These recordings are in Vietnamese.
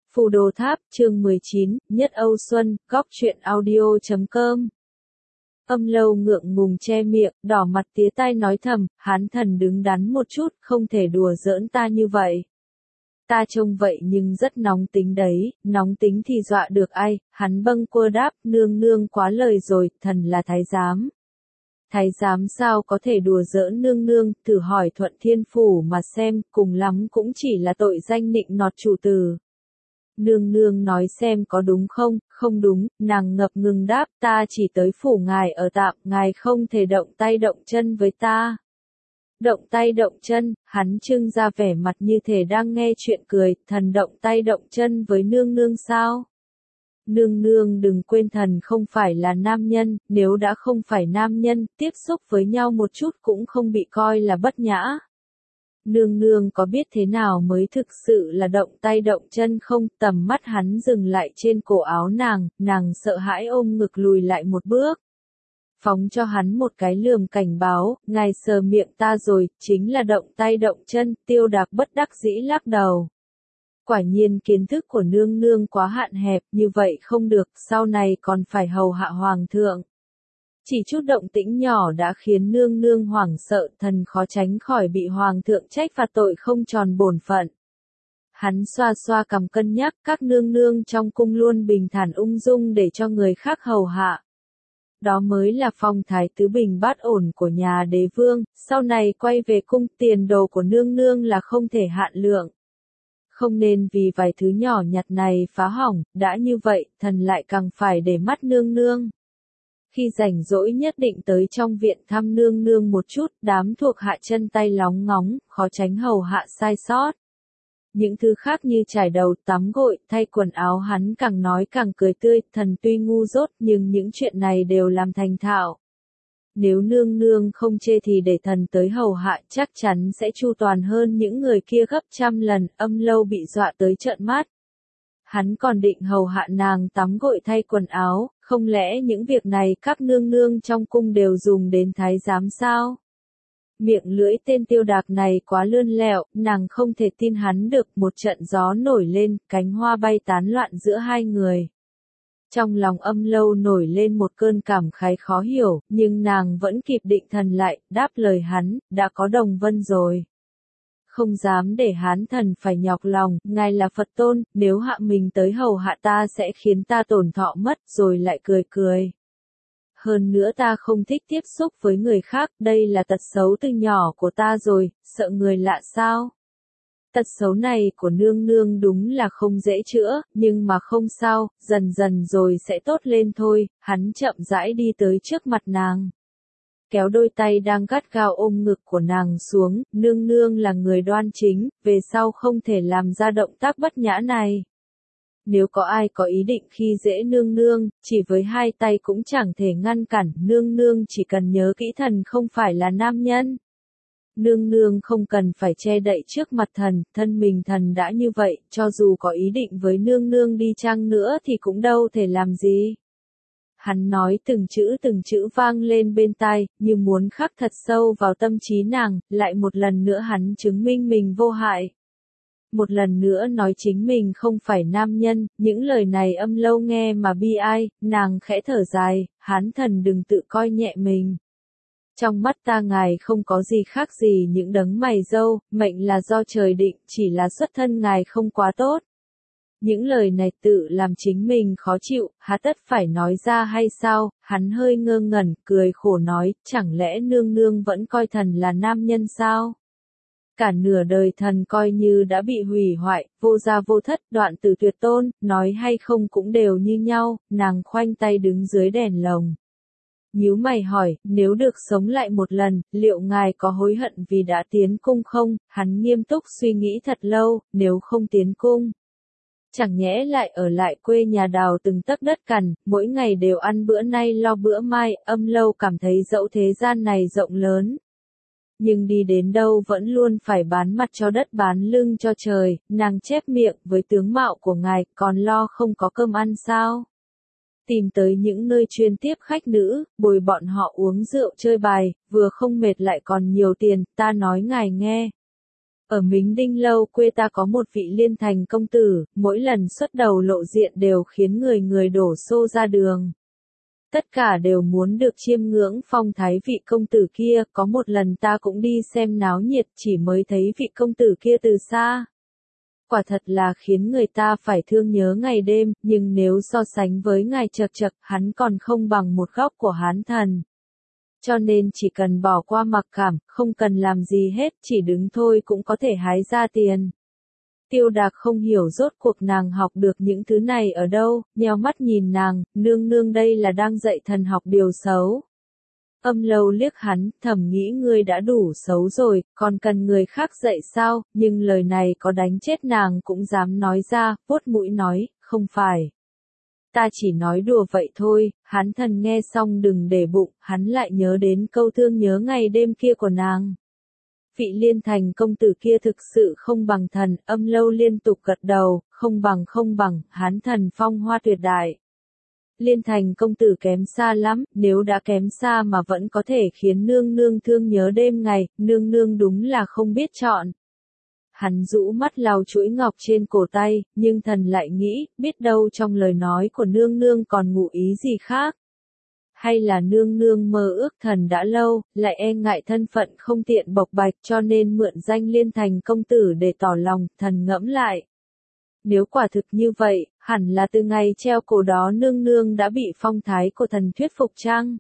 Phù Đồ Tháp, chương 19, Nhất Âu Xuân, góc truyện audio.com. Âm Lâu ngượng ngùng che miệng, đỏ mặt tía tai nói thầm, Hán Thần đứng đắn một chút, không thể đùa giỡn ta như vậy. Ta trông vậy nhưng rất nóng tính đấy, nóng tính thì dọa được ai, hắn bâng quơ đáp, nương nương quá lời rồi, thần là thái giám. Thái giám sao có thể đùa giỡn nương nương, thử hỏi Thuận Thiên Phủ mà xem, cùng lắm cũng chỉ là tội danh nịnh nọt chủ tử. Nương nương nói xem có đúng không, không đúng, nàng ngập ngừng đáp, ta chỉ tới phủ ngài ở tạm, ngài không thể động tay động chân với ta. Động tay động chân, hắn trưng ra vẻ mặt như thể đang nghe chuyện cười, thần động tay động chân với nương nương sao? Nương nương đừng quên thần không phải là nam nhân, nếu đã không phải nam nhân, tiếp xúc với nhau một chút cũng không bị coi là bất nhã. Nương nương có biết thế nào mới thực sự là động tay động chân không? Tầm mắt hắn dừng lại trên cổ áo nàng sợ hãi ôm ngực lùi lại một bước. Phóng cho hắn một cái lườm cảnh báo, ngài sờ miệng ta rồi, chính là động tay động chân, Tiêu Đạc bất đắc dĩ lắc đầu. Quả nhiên kiến thức của nương nương quá hạn hẹp, như vậy không được, sau này còn phải hầu hạ hoàng thượng. Chỉ chút động tĩnh nhỏ đã khiến nương nương hoảng sợ, thần khó tránh khỏi bị hoàng thượng trách phạt tội không tròn bổn phận. Hắn xoa xoa cằm cân nhắc, các nương nương trong cung luôn bình thản ung dung để cho người khác hầu hạ. Đó mới là phong thái tứ bình bát ổn của nhà đế vương, sau này quay về cung tiền đồ của nương nương là không thể hạn lượng. Không nên vì vài thứ nhỏ nhặt này phá hỏng, đã như vậy, thần lại càng phải để mắt nương nương. Khi rảnh rỗi nhất định tới trong viện thăm nương nương một chút, đám thuộc hạ chân tay lóng ngóng, khó tránh hầu hạ sai sót. Những thứ khác như chải đầu, tắm gội, thay quần áo hắn càng nói càng cười tươi, thần tuy ngu dốt nhưng những chuyện này đều làm thành thạo. Nếu nương nương không chê thì để thần tới hầu hạ chắc chắn sẽ chu toàn hơn những người kia gấp trăm lần. Âm Lâu bị dọa tới trợn mắt. Hắn còn định hầu hạ nàng tắm gội thay quần áo, không lẽ những việc này các nương nương trong cung đều dùng đến thái giám sao? Miệng lưỡi tên Tiêu Đạc này quá lươn lẹo, nàng không thể tin hắn được. Một trận gió nổi lên, cánh hoa bay tán loạn giữa hai người. Trong lòng Âm Lâu nổi lên một cơn cảm khái khó hiểu, nhưng nàng vẫn kịp định thần lại, đáp lời hắn, đã có Đồng Vân rồi. Không dám để Hán Thần phải nhọc lòng, ngài là Phật tôn, nếu hạ mình tới hầu hạ ta sẽ khiến ta tổn thọ mất, rồi lại cười cười. Hơn nữa ta không thích tiếp xúc với người khác, đây là tật xấu từ nhỏ của ta rồi, sợ người lạ sao? Tật xấu này của nương nương đúng là không dễ chữa, nhưng mà không sao, dần dần rồi sẽ tốt lên thôi. Hắn chậm rãi đi tới trước mặt nàng. Kéo đôi tay đang gắt gao ôm ngực của nàng xuống, nương nương là người đoan chính, về sau không thể làm ra động tác bất nhã này. Nếu có ai có ý định khi dễ nương nương, chỉ với hai tay cũng chẳng thể ngăn cản, nương nương chỉ cần nhớ kỹ thần không phải là nam nhân. Nương nương không cần phải che đậy trước mặt thần, thân mình thần đã như vậy, cho dù có ý định với nương nương đi chăng nữa thì cũng đâu thể làm gì. Hắn nói từng chữ vang lên bên tai, như muốn khắc thật sâu vào tâm trí nàng, lại một lần nữa hắn chứng minh mình vô hại. Một lần nữa nói chính mình không phải nam nhân, những lời này Âm Lâu nghe mà bi ai, nàng khẽ thở dài, Hán Thần đừng tự coi nhẹ mình. Trong mắt ta ngài không có gì khác gì những đấng mày râu, mệnh là do trời định, chỉ là xuất thân ngài không quá tốt. Những lời này tự làm chính mình khó chịu, há tất phải nói ra hay sao? Hắn hơi ngơ ngẩn, cười khổ nói, chẳng lẽ nương nương vẫn coi thần là nam nhân sao? Cả nửa đời thần coi như đã bị hủy hoại, vô gia vô thất, đoạn tử tuyệt tôn, nói hay không cũng đều như nhau. Nàng khoanh tay đứng dưới đèn lồng. Nhíu mày hỏi, nếu được sống lại một lần, liệu ngài có hối hận vì đã tiến cung không? Hắn nghiêm túc suy nghĩ thật lâu, nếu không tiến cung. Chẳng nhẽ lại ở lại quê nhà đào từng tấc đất cằn, mỗi ngày đều ăn bữa nay lo bữa mai. Âm Lâu cảm thấy dẫu thế gian này rộng lớn. Nhưng đi đến đâu vẫn luôn phải bán mặt cho đất bán lưng cho trời, nàng chép miệng với tướng mạo của ngài, còn lo không có cơm ăn sao? Tìm tới những nơi chuyên tiếp khách nữ, bồi bọn họ uống rượu chơi bài, vừa không mệt lại còn nhiều tiền, ta nói ngài nghe. Ở Mính Đinh Lâu quê ta có một vị Liên Thành công tử, mỗi lần xuất đầu lộ diện đều khiến người người đổ xô ra đường. Tất cả đều muốn được chiêm ngưỡng phong thái vị công tử kia, có một lần ta cũng đi xem náo nhiệt chỉ mới thấy vị công tử kia từ xa. Quả thật là khiến người ta phải thương nhớ ngày đêm, nhưng nếu so sánh với ngài Chậc Chậc, hắn còn không bằng một góc của Hán Thần. Cho nên chỉ cần bỏ qua mặc cảm, không cần làm gì hết, chỉ đứng thôi cũng có thể hái ra tiền. Tiêu Đạc không hiểu rốt cuộc nàng học được những thứ này ở đâu, nheo mắt nhìn nàng, nương nương đây là đang dạy thần học điều xấu. Âm Lâu liếc hắn, thầm nghĩ ngươi đã đủ xấu rồi, còn cần người khác dạy sao, nhưng lời này có đánh chết nàng cũng dám nói ra, vuốt mũi nói, không phải. Ta chỉ nói đùa vậy thôi, Hán Thần nghe xong đừng để bụng, hắn lại nhớ đến câu thương nhớ ngày đêm kia của nàng. Vị Liên Thành công tử kia thực sự không bằng thần, Âm Lâu liên tục gật đầu, không bằng, Hán Thần phong hoa tuyệt đại. Liên Thành công tử kém xa lắm, nếu đã kém xa mà vẫn có thể khiến nương nương thương nhớ đêm ngày, nương nương đúng là không biết chọn. Hắn rũ mắt lau chuỗi ngọc trên cổ tay, nhưng thần lại nghĩ, biết đâu trong lời nói của nương nương còn ngụ ý gì khác. Hay là nương nương mơ ước thần đã lâu, lại e ngại thân phận không tiện bộc bạch cho nên mượn danh Liên Thành công tử để tỏ lòng, thần ngẫm lại. Nếu quả thực như vậy, hẳn là từ ngày treo cổ đó nương nương đã bị phong thái của thần thuyết phục chăng?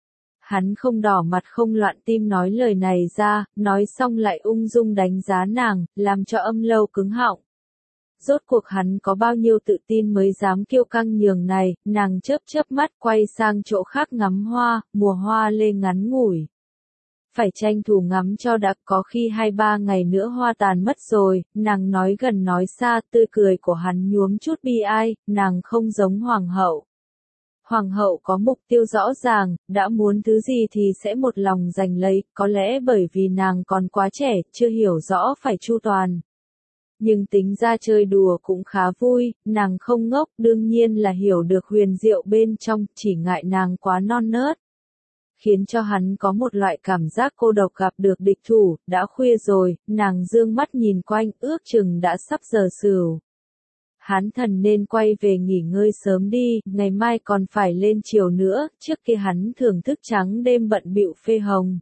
Hắn không đỏ mặt không loạn tim nói lời này ra, nói xong lại ung dung đánh giá nàng, làm cho Âm Lâu cứng họng. Rốt cuộc hắn có bao nhiêu tự tin mới dám kiêu căng nhường này, nàng chớp chớp mắt quay sang chỗ khác ngắm hoa, mùa hoa lê ngắn ngủi. Phải tranh thủ ngắm cho đã, có khi 2-3 ngày nữa hoa tàn mất rồi, nàng nói gần nói xa, tươi cười của hắn nhuốm chút bi ai, nàng không giống hoàng hậu. Hoàng hậu có mục tiêu rõ ràng, đã muốn thứ gì thì sẽ một lòng giành lấy, có lẽ bởi vì nàng còn quá trẻ, chưa hiểu rõ phải chu toàn. Nhưng tính ra chơi đùa cũng khá vui, nàng không ngốc, đương nhiên là hiểu được huyền diệu bên trong, chỉ ngại nàng quá non nớt. Khiến cho hắn có một loại cảm giác cô độc gặp được địch thủ, đã khuya rồi, nàng dương mắt nhìn quanh, ước chừng đã sắp giờ sửu. Hán Thần nên quay về nghỉ ngơi sớm đi, ngày mai còn phải lên chiều nữa, trước kia hắn thường thức trắng đêm bận bịu phê hồng.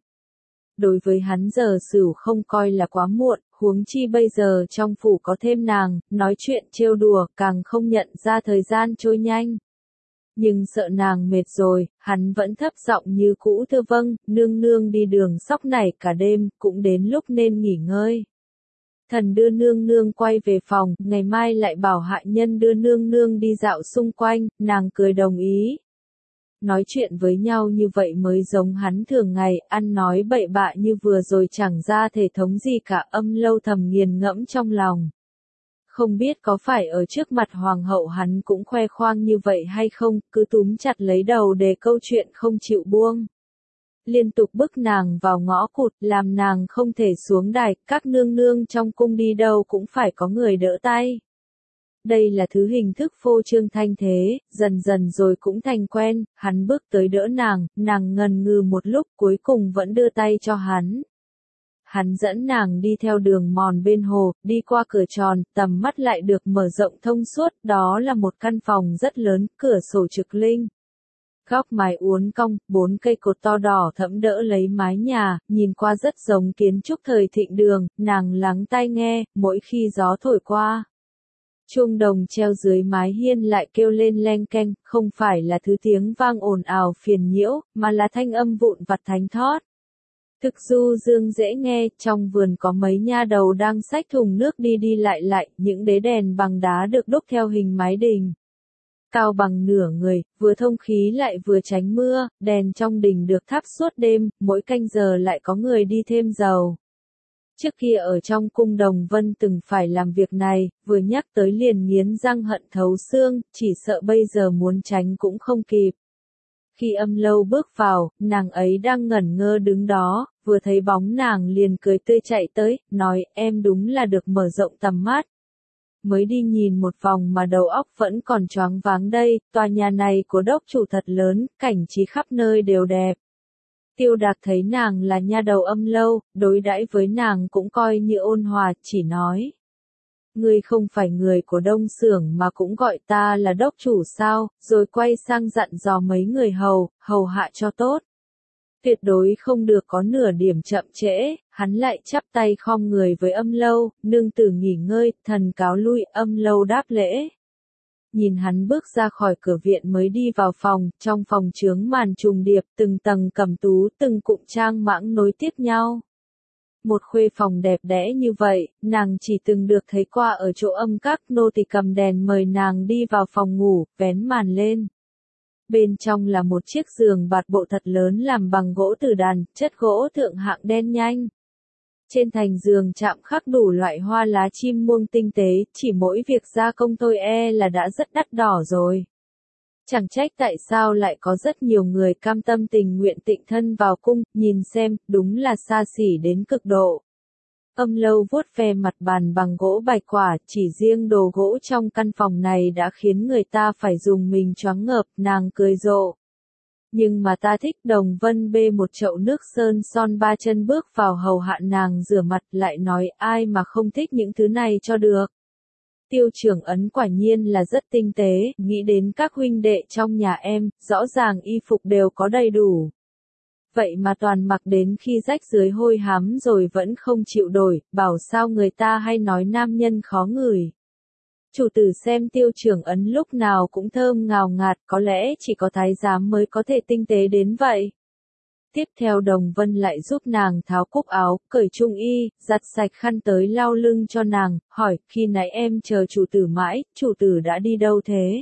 Đối với hắn giờ sửu không coi là quá muộn, huống chi bây giờ trong phủ có thêm nàng, nói chuyện trêu đùa, càng không nhận ra thời gian trôi nhanh. Nhưng sợ nàng mệt rồi, hắn vẫn thấp giọng như cũ thưa vâng, nương nương đi đường sóc nảy cả đêm, cũng đến lúc nên nghỉ ngơi. Thần đưa nương nương quay về phòng, ngày mai lại bảo hạ nhân đưa nương nương đi dạo xung quanh, nàng cười đồng ý. Nói chuyện với nhau như vậy mới giống hắn thường ngày, ăn nói bậy bạ như vừa rồi chẳng ra thể thống gì cả. Âm Lâu thầm nghiền ngẫm trong lòng. Không biết có phải ở trước mặt hoàng hậu hắn cũng khoe khoang như vậy hay không, cứ túm chặt lấy đầu để câu chuyện không chịu buông. Liên tục bức nàng vào ngõ cụt, làm nàng không thể xuống đài, các nương nương trong cung đi đâu cũng phải có người đỡ tay. Đây là thứ hình thức phô trương thanh thế, dần dần rồi cũng thành quen, hắn bước tới đỡ nàng ngần ngừ một lúc cuối cùng vẫn đưa tay cho hắn. Hắn dẫn nàng đi theo đường mòn bên hồ, đi qua cửa tròn, tầm mắt lại được mở rộng thông suốt, đó là một căn phòng rất lớn, cửa sổ trực linh. Góc mái uốn cong, 4 cây cột to đỏ thẫm đỡ lấy mái nhà, nhìn qua rất giống kiến trúc thời Thịnh Đường, nàng lắng tai nghe, mỗi khi gió thổi qua. Chuông đồng treo dưới mái hiên lại kêu lên leng keng, không phải là thứ tiếng vang ồn ào phiền nhiễu, mà là thanh âm vụn vặt thánh thót. Thực du dương dễ nghe, trong vườn có mấy nha đầu đang xách thùng nước đi đi lại, những đế đèn bằng đá được đúc theo hình mái đình. Cao bằng nửa người, vừa thông khí lại vừa tránh mưa, đèn trong đình được thắp suốt đêm, mỗi canh giờ lại có người đi thêm dầu. Trước kia ở trong cung Đồng Vân từng phải làm việc này, vừa nhắc tới liền nghiến răng hận thấu xương, chỉ sợ bây giờ muốn tránh cũng không kịp. Khi Âm Lâu bước vào, nàng ấy đang ngẩn ngơ đứng đó, vừa thấy bóng nàng liền cười tươi chạy tới, nói em đúng là được mở rộng tầm mắt. Mới đi nhìn một vòng mà đầu óc vẫn còn choáng váng đây, tòa nhà này của đốc chủ thật lớn, cảnh trí khắp nơi đều đẹp. Tiêu Đạc thấy nàng là nha đầu Âm Lâu, đối đãi với nàng cũng coi như ôn hòa, chỉ nói. Ngươi không phải người của Đông Xưởng mà cũng gọi ta là đốc chủ sao, rồi quay sang dặn dò mấy người hầu hạ cho tốt. Tuyệt đối không được có nửa điểm chậm trễ, hắn lại chắp tay khom người với Âm Lâu, nương tử nghỉ ngơi, thần cáo lui, Âm Lâu đáp lễ. Nhìn hắn bước ra khỏi cửa viện mới đi vào phòng, trong phòng chướng màn trùng điệp, từng tầng cẩm tú, từng cụm trang mãng nối tiếp nhau. Một khuê phòng đẹp đẽ như vậy, nàng chỉ từng được thấy qua ở chỗ Âm Các, nô tỳ cầm đèn mời nàng đi vào phòng ngủ, vén màn lên. Bên trong là một chiếc giường bạt bộ thật lớn làm bằng gỗ tử đàn, chất gỗ thượng hạng đen nhanh. Trên thành giường chạm khắc đủ loại hoa lá chim muông tinh tế, chỉ mỗi việc gia công thôi là đã rất đắt đỏ rồi. Chẳng trách tại sao lại có rất nhiều người cam tâm tình nguyện tịnh thân vào cung, nhìn xem, đúng là xa xỉ đến cực độ. Âm Lâu vuốt ve mặt bàn bằng gỗ bạch quả, chỉ riêng đồ gỗ trong căn phòng này đã khiến người ta phải dùng mình choáng ngợp, nàng cười rộ. Nhưng mà ta thích. Đồng Vân bê một chậu nước sơn son ba chân bước vào hầu hạ nàng rửa mặt, lại nói ai mà không thích những thứ này cho được. Tiêu Trưởng Ấn quả nhiên là rất tinh tế, nghĩ đến các huynh đệ trong nhà em, rõ ràng y phục đều có đầy đủ. Vậy mà toàn mặc đến khi rách dưới hôi hám rồi vẫn không chịu đổi, bảo sao người ta hay nói nam nhân khó ngửi. Chủ tử xem Tiêu Trưởng Ấn lúc nào cũng thơm ngào ngạt, có lẽ chỉ có thái giám mới có thể tinh tế đến vậy. Tiếp theo Đồng Vân lại giúp nàng tháo cúc áo, cởi trung y, giặt sạch khăn tới lau lưng cho nàng, hỏi, khi nãy em chờ chủ tử mãi, chủ tử đã đi đâu thế?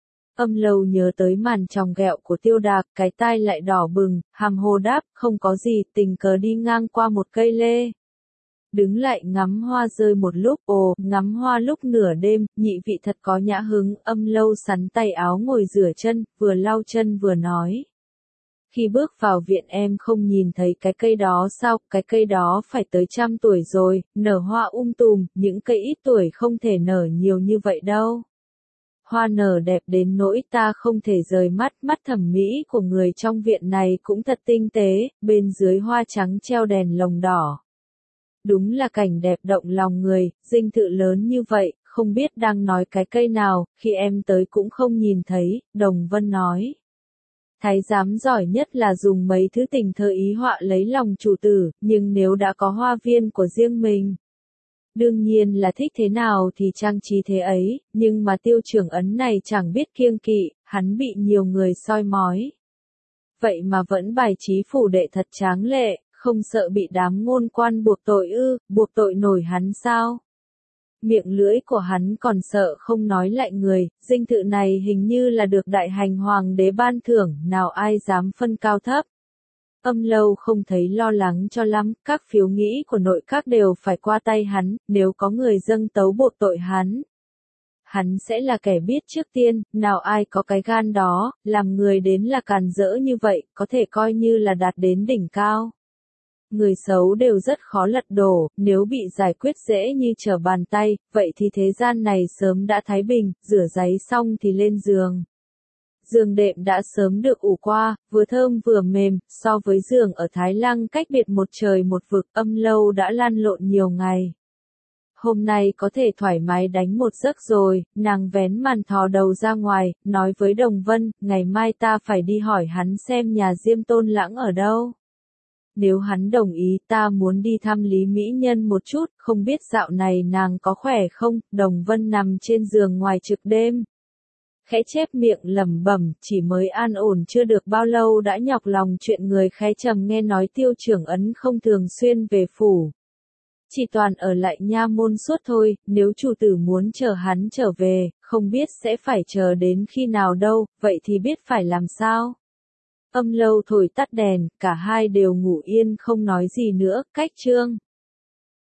Âm Lâu nhớ tới màn tròng ghẹo của Tiêu Đạc, cái tai lại đỏ bừng, hàm hồ đáp, không có gì, tình cờ đi ngang qua một cây lê. Đứng lại ngắm hoa rơi một lúc, ngắm hoa lúc nửa đêm, nhị vị thật có nhã hứng. Âm Lâu sắn tay áo ngồi rửa chân, vừa lau chân vừa nói. Khi bước vào viện em không nhìn thấy cái cây đó sao, cái cây đó phải tới 100 tuổi rồi, nở hoa tùm, những cây ít tuổi không thể nở nhiều như vậy đâu. Hoa nở đẹp đến nỗi ta không thể rời mắt, mắt thẩm mỹ của người trong viện này cũng thật tinh tế, bên dưới hoa trắng treo đèn lồng đỏ. Đúng là cảnh đẹp động lòng người, dinh thự lớn như vậy, không biết đang nói cái cây nào, khi em tới cũng không nhìn thấy, Đồng Vân nói. Thái giám giỏi nhất là dùng mấy thứ tình thơ ý họa lấy lòng chủ tử, nhưng nếu đã có hoa viên của riêng mình. Đương nhiên là thích thế nào thì trang trí thế ấy, nhưng mà Tiêu Trưởng Ấn này chẳng biết kiêng kỵ, hắn bị nhiều người soi mói. Vậy mà vẫn bài trí phủ đệ thật tráng lệ, không sợ bị đám ngôn quan buộc tội buộc tội nổi hắn sao? Miệng lưỡi của hắn còn sợ không nói lại người, dinh thự này hình như là được đại hành hoàng đế ban thưởng, nào ai dám phân cao thấp. Âm Lâu không thấy lo lắng cho lắm, các phiếu nghĩ của nội các đều phải qua tay hắn, nếu có người dâng tấu buộc tội hắn sẽ là kẻ biết trước tiên, nào ai có cái gan đó, làm người đến là càn rỡ như vậy, có thể coi như là đạt đến đỉnh cao. Người xấu đều rất khó lật đổ, nếu bị giải quyết dễ như trở bàn tay, vậy thì thế gian này sớm đã thái bình, rửa giấy xong thì lên giường. Giường đệm đã sớm được ủ qua, vừa thơm vừa mềm, so với giường ở Thái Lăng cách biệt một trời một vực. Âm Lâu đã lăn lộn nhiều ngày. Hôm nay có thể thoải mái đánh một giấc rồi, nàng vén màn thò đầu ra ngoài, nói với Đồng Vân, ngày mai ta phải đi hỏi hắn xem nhà Diêm Tôn Lãng ở đâu. Nếu hắn đồng ý ta muốn đi thăm Lý Mỹ Nhân một chút, không biết dạo này nàng có khỏe không. Đồng Vân nằm trên giường ngoài trực đêm. Khẽ chép miệng lẩm bẩm, chỉ mới an ổn chưa được bao lâu đã nhọc lòng chuyện người khẽ trầm nghe nói Tiêu Trưởng Ấn không thường xuyên về phủ. Chỉ toàn ở lại nha môn suốt thôi, nếu chủ tử muốn chờ hắn trở về, không biết sẽ phải chờ đến khi nào đâu, vậy thì biết phải làm sao. Âm Lâu thổi tắt đèn, cả hai đều ngủ yên không nói gì nữa, cách chương.